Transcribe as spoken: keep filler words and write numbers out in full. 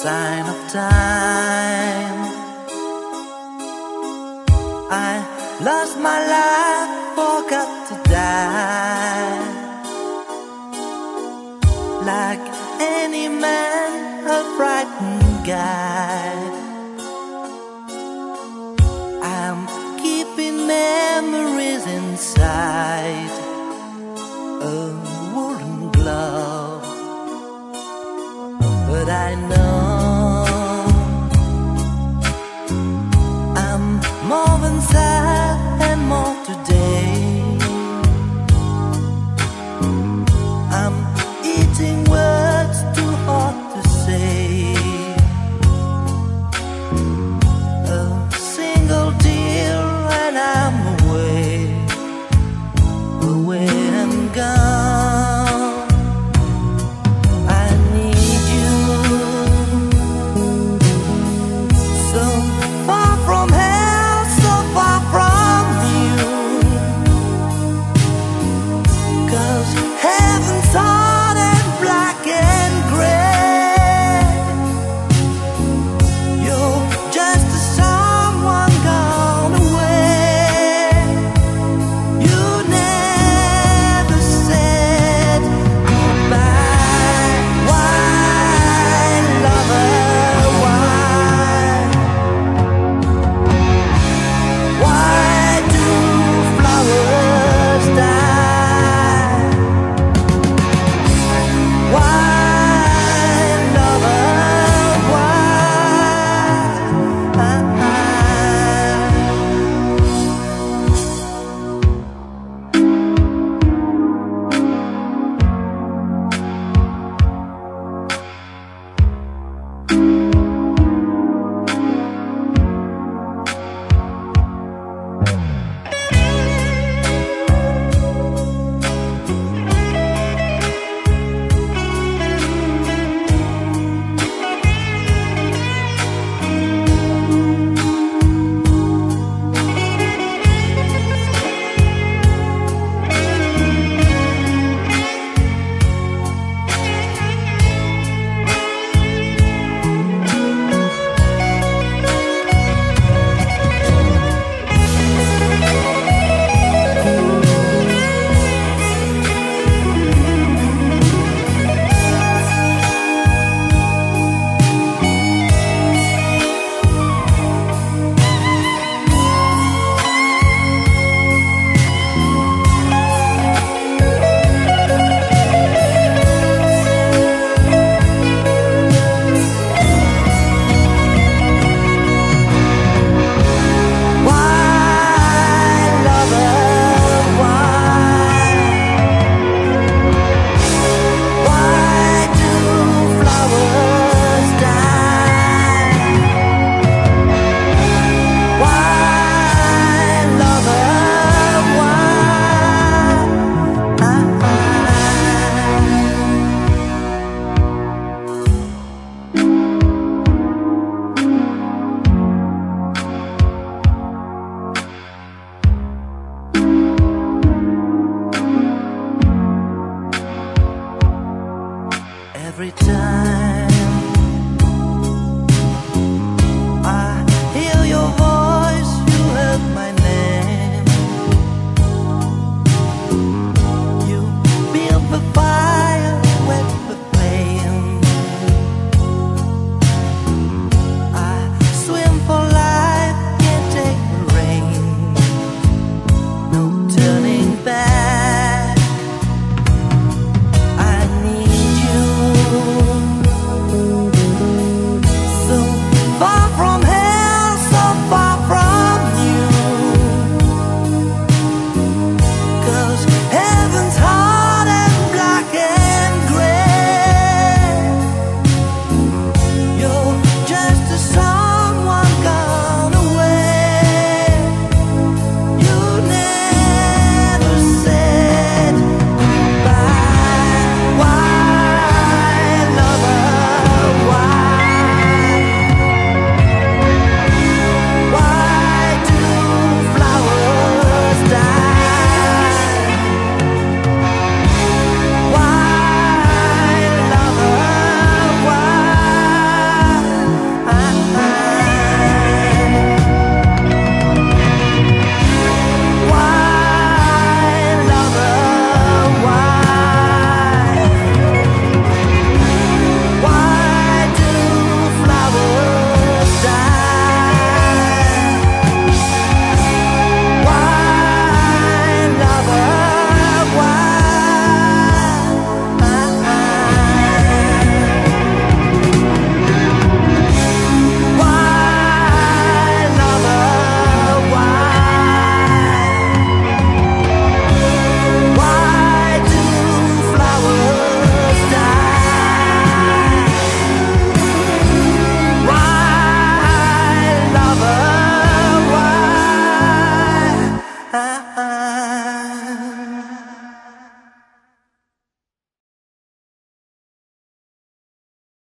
sign of time. I lost my life, forgot to die. Like any man, a frightened guy, I'm keeping memories inside a woolen glove. But I know I'm more than sad and more today. I'm eating words too hard to say. A single tear and I'm away, away and gone. I need you, so far from hell, so far from you. 'Cause heaven's hard and black and gray. You're just a someone gone away. You never said goodbye. Why, lover, why? Why do flowers die? Why, lover, every time